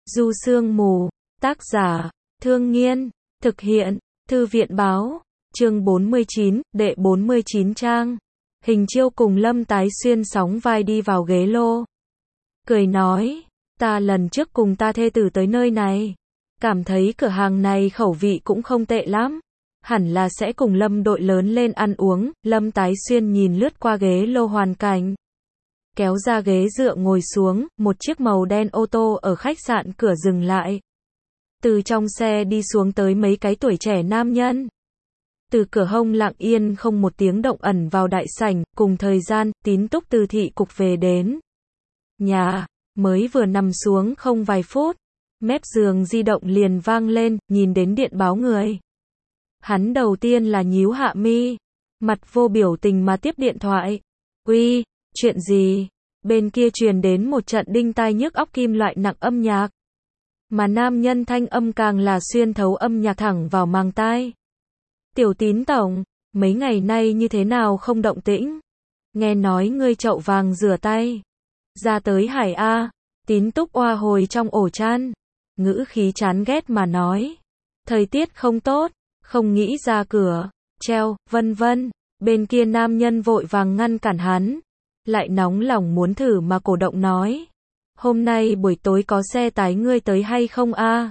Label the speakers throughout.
Speaker 1: Du Sương Mù, tác giả, Thương Nghiên, thực hiện, Thư viện báo, chương 49, đệ 49 trang. Hình Chiêu cùng Lâm Tái Xuyên sóng vai đi vào ghế lô. Cười nói, ta lần trước cùng ta thê tử tới nơi này. Cảm thấy cửa hàng này khẩu vị cũng không tệ lắm. Hẳn là sẽ cùng Lâm đội lớn lên ăn uống. Lâm Tái Xuyên nhìn lướt qua ghế lô hoàn cảnh. Kéo ra ghế dựa ngồi xuống, một chiếc màu đen ô tô ở khách sạn cửa dừng lại. Từ trong xe đi xuống tới mấy cái tuổi trẻ nam nhân. Từ cửa hông lặng yên không một tiếng động ẩn vào đại sảnh, cùng thời gian, Tín Túc từ thị cục về đến nhà, mới vừa nằm xuống không vài phút, mép giường di động liền vang lên, nhìn đến điện báo người. Hắn đầu tiên là nhíu hạ mi, mặt vô biểu tình mà tiếp điện thoại. Uy, chuyện gì? Bên kia truyền đến một trận đinh tai nhức óc kim loại nặng âm nhạc. Mà nam nhân thanh âm càng là xuyên thấu âm nhạc thẳng vào màng tai. Tiểu Tín tổng, mấy ngày nay như thế nào không động tĩnh? Nghe nói ngươi chậu vàng rửa tay. Ra tới Hải A. Tín Túc oa hồi trong ổ chăn. Ngữ khí chán ghét mà nói. Thời tiết không tốt, không nghĩ ra cửa. Treo, vân vân. Bên kia nam nhân vội vàng ngăn cản hắn. Lại nóng lòng muốn thử mà cổ động nói. Hôm nay buổi tối có xe tái ngươi tới hay không a?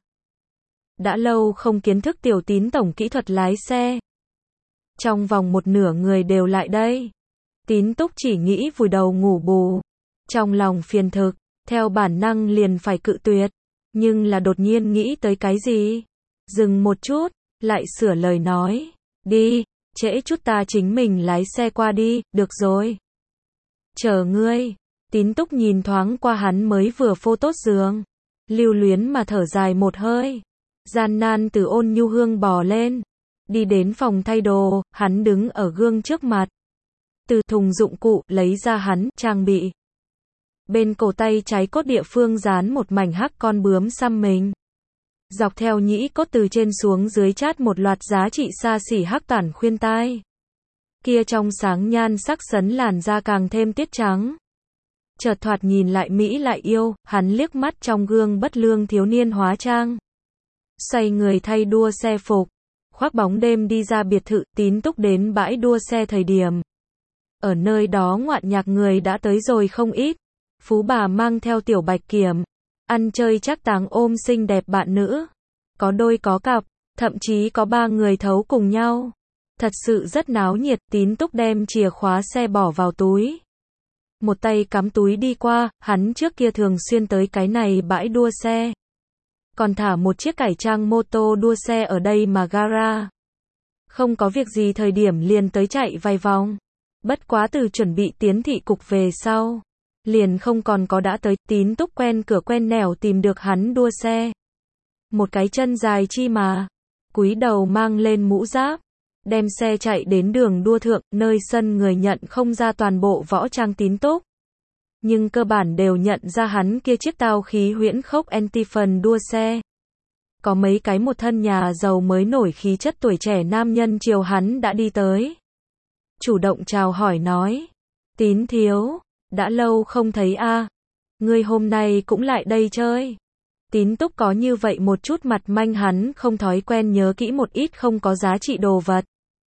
Speaker 1: Đã lâu không kiến thức Tiểu Tín tổng kỹ thuật lái xe. Trong vòng một nửa người đều lại đây. Tín Túc chỉ nghĩ vùi đầu ngủ bù. Trong lòng phiền thực, theo bản năng liền phải cự tuyệt. Nhưng là đột nhiên nghĩ tới cái gì? Dừng một chút, lại sửa lời nói. Đi, trễ chút ta chính mình lái xe qua đi, được rồi. Chờ ngươi. Tín Túc nhìn thoáng qua hắn mới vừa phô tốt giường. Lưu luyến mà thở dài một hơi. Gian nan từ ôn nhu hương bò lên. Đi đến phòng thay đồ, hắn đứng ở gương trước mặt. Từ thùng dụng cụ, lấy ra hắn, trang bị. Bên cổ tay trái cốt địa phương dán một mảnh hắc con bướm xăm mình. Dọc theo nhĩ cốt từ trên xuống dưới chát một loạt giá trị xa xỉ hắc tản khuyên tai. Kia trong sáng nhan sắc sấn làn da càng thêm tiết trắng. Chợt thoạt nhìn lại mỹ lại yêu, hắn liếc mắt trong gương bất lương thiếu niên hóa trang. Xoay người thay đua xe phục, khoác bóng đêm đi ra biệt thự. Tín Túc đến bãi đua xe thời điểm. Ở nơi đó ngoạn nhạc người đã tới rồi không ít. Phú bà mang theo tiểu bạch kiểm, ăn chơi chắc táng ôm xinh đẹp bạn nữ. Có đôi có cặp, thậm chí có 3 người thấu cùng nhau. Thật sự rất náo nhiệt. Tín Túc đem chìa khóa xe bỏ vào túi. Một tay cắm túi đi qua, hắn trước kia thường xuyên tới cái này bãi đua xe. Còn thả một chiếc cải trang mô tô đua xe ở đây mà gara. Không có việc gì thời điểm liền tới chạy vài vòng. Bất quá từ chuẩn bị tiến thị cục về sau. Liền không còn có đã tới. Tín Túc quen cửa quen nẻo tìm được hắn đua xe. Một cái chân dài chi mà. Cúi đầu mang lên mũ giáp. Đem xe chạy đến đường đua thượng, nơi sân người nhận không ra toàn bộ võ trang Tín Túc. Nhưng cơ bản đều nhận ra hắn kia chiếc tao khí huyễn khốc anti-phần đua xe. Có mấy cái một thân nhà giàu mới nổi khí chất tuổi trẻ nam nhân chiều hắn đã đi tới. Chủ động chào hỏi nói. Tín thiếu, đã lâu không thấy a, ngươi hôm nay cũng lại đây chơi. Tín Túc có như vậy một chút mặt manh hắn không thói quen nhớ kỹ một ít không có giá trị đồ vật.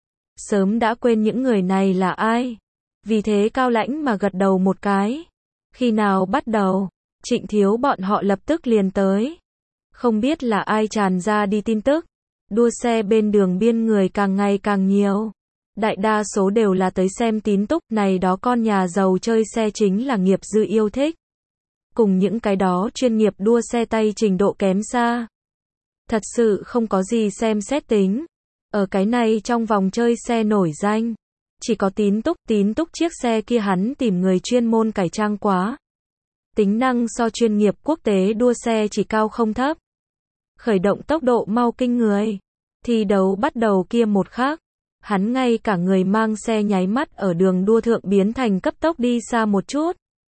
Speaker 1: Sớm đã quên những người này là ai. Vì thế cao lãnh mà gật đầu một cái. Khi nào bắt đầu, Trịnh thiếu bọn họ lập tức liền tới. Không biết là ai tràn ra đi tin tức. Đua xe bên đường biên người càng ngày càng nhiều. Đại đa số đều là tới xem Tín Túc. Này đó con nhà giàu chơi xe chính là nghiệp dư yêu thích. Cùng những cái đó chuyên nghiệp đua xe tay trình độ kém xa. Thật sự không có gì xem xét tính. Ở cái này trong vòng chơi xe nổi danh. Chỉ có Tín Túc chiếc xe kia hắn tìm người chuyên môn cải trang quá. Tính năng so chuyên nghiệp quốc tế đua xe chỉ cao không thấp. Khởi động tốc độ mau kinh người. Thi đấu bắt đầu kia một khắc. Hắn ngay cả người mang xe nháy mắt ở đường đua thượng biến thành cấp tốc đi xa một chút.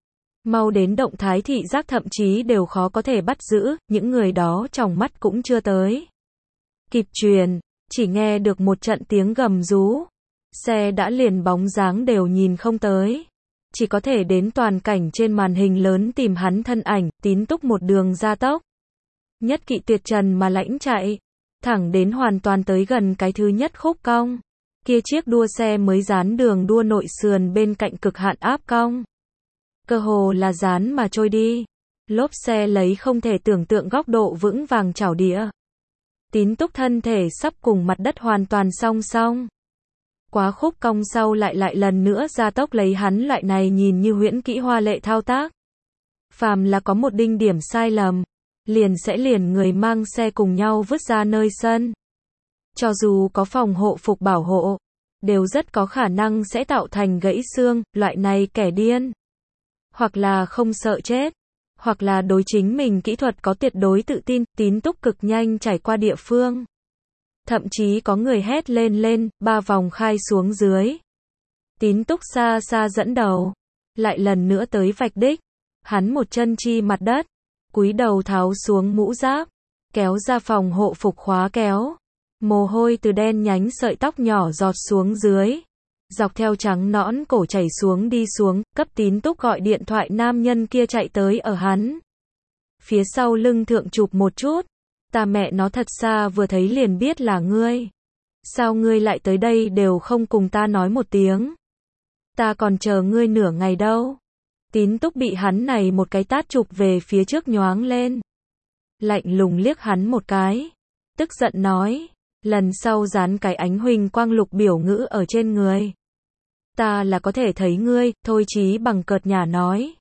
Speaker 1: Mau đến động thái thị giác thậm chí đều khó có thể bắt giữ, những người đó trong mắt cũng chưa tới. Kịp truyền, chỉ nghe được một trận tiếng gầm rú. Xe đã liền bóng dáng đều nhìn không tới. Chỉ có thể đến toàn cảnh trên màn hình lớn tìm hắn thân ảnh. Tín Túc một đường gia tốc. Nhất kỵ tuyệt trần mà lãnh chạy, thẳng đến hoàn toàn tới gần cái thứ nhất khúc cong. Kia chiếc đua xe mới dán đường đua nội sườn bên cạnh cực hạn áp cong. Cơ hồ là dán mà trôi đi. Lốp xe lấy không thể tưởng tượng góc độ vững vàng chảo đĩa. Tín Túc thân thể sắp cùng mặt đất hoàn toàn song song. Quá khúc cong sau lại lần nữa gia tốc lấy hắn loại này nhìn như huyễn kỹ hoa lệ thao tác. Phàm là có một đinh điểm sai lầm, liền sẽ liền người mang xe cùng nhau vứt ra nơi sân. Cho dù có phòng hộ phục bảo hộ, đều rất có khả năng sẽ tạo thành gãy xương, loại này kẻ điên. Hoặc là không sợ chết, hoặc là đối chính mình kỹ thuật có tuyệt đối tự tin, Tín Túc cực nhanh trải qua địa phương. Thậm chí có người hét lên, 3 vòng khai xuống dưới. Tín Túc xa xa dẫn đầu, lại lần nữa tới vạch đích. Hắn một chân chi mặt đất, cúi đầu tháo xuống mũ giáp, kéo ra phòng hộ phục khóa kéo. Mồ hôi từ đen nhánh sợi tóc nhỏ giọt xuống dưới, dọc theo trắng nõn cổ chảy xuống đi xuống, cấp Tín Túc gọi điện thoại nam nhân kia chạy tới ở hắn phía sau lưng thượng chụp một chút. Ta mẹ nó thật xa vừa thấy liền biết là ngươi. Sao ngươi lại tới đây đều không cùng ta nói một tiếng? Ta còn chờ ngươi nửa ngày đâu. Tín Túc bị hắn này một cái tát chụp về phía trước nhoáng lên. Lạnh lùng liếc hắn một cái. Tức giận nói. Lần sau dán cái ánh huỳnh quang lục biểu ngữ ở trên người. Ta là có thể thấy ngươi, thôi chí bằng cợt nhả nói.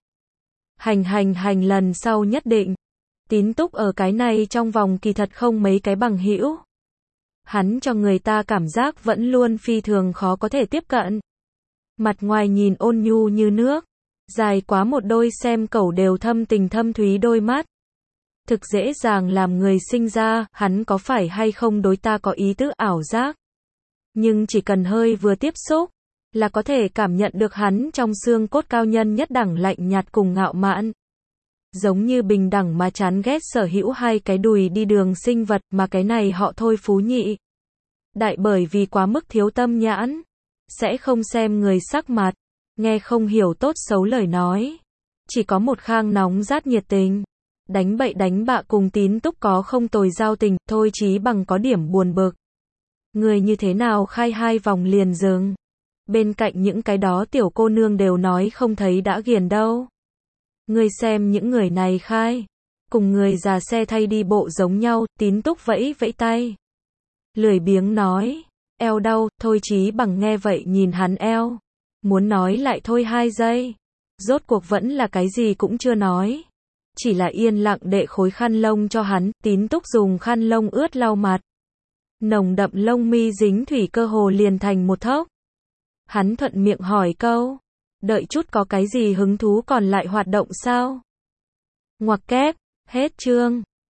Speaker 1: Hành lần sau nhất định. Tín Túc ở cái này trong vòng kỳ thật không mấy cái bằng hữu. Hắn cho người ta cảm giác vẫn luôn phi thường khó có thể tiếp cận. Mặt ngoài nhìn ôn nhu như nước, dài quá một đôi xem cẩu đều thâm tình thâm thúy đôi mắt. Thực dễ dàng làm người sinh ra, hắn có phải hay không đối ta có ý tứ ảo giác. Nhưng chỉ cần hơi vừa tiếp xúc, là có thể cảm nhận được hắn trong xương cốt cao nhân nhất đẳng lạnh nhạt cùng ngạo mạn. Giống như bình đẳng mà chán ghét sở hữu hai cái đùi đi đường sinh vật mà cái này họ thôi phú nhị. Đại bởi vì quá mức thiếu tâm nhãn, sẽ không xem người sắc mặt, nghe không hiểu tốt xấu lời nói. Chỉ có một khang nóng rát nhiệt tình. Đánh bậy đánh bạ cùng Tín Túc có không tồi giao tình, thôi chí bằng có điểm buồn bực. Người như thế nào khai 2 vòng liền dừng. Bên cạnh những cái đó tiểu cô nương đều nói không thấy đã ghiền đâu. Người xem những người này khai. Cùng người già xe thay đi bộ giống nhau, Tín Túc vẫy vẫy tay. Lười biếng nói. Eo đau, thôi chí bằng nghe vậy nhìn hắn eo. Muốn nói lại thôi 2 giây. Rốt cuộc vẫn là cái gì cũng chưa nói. Chỉ là yên lặng đệ khối khăn lông cho hắn, Tín Túc dùng khăn lông ướt lau mặt. Nồng đậm lông mi dính thủy cơ hồ liền thành một thốc. Hắn thuận miệng hỏi câu. Đợi chút có cái gì hứng thú còn lại hoạt động sao? Ngoặc kép, hết chương.